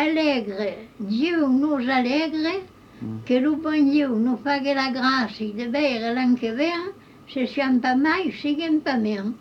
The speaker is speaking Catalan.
alegre, Diu nos alegre, que el bon Diu nos faga la gràcia de veure l'any que ve, si siam pas mai, siguem pas més.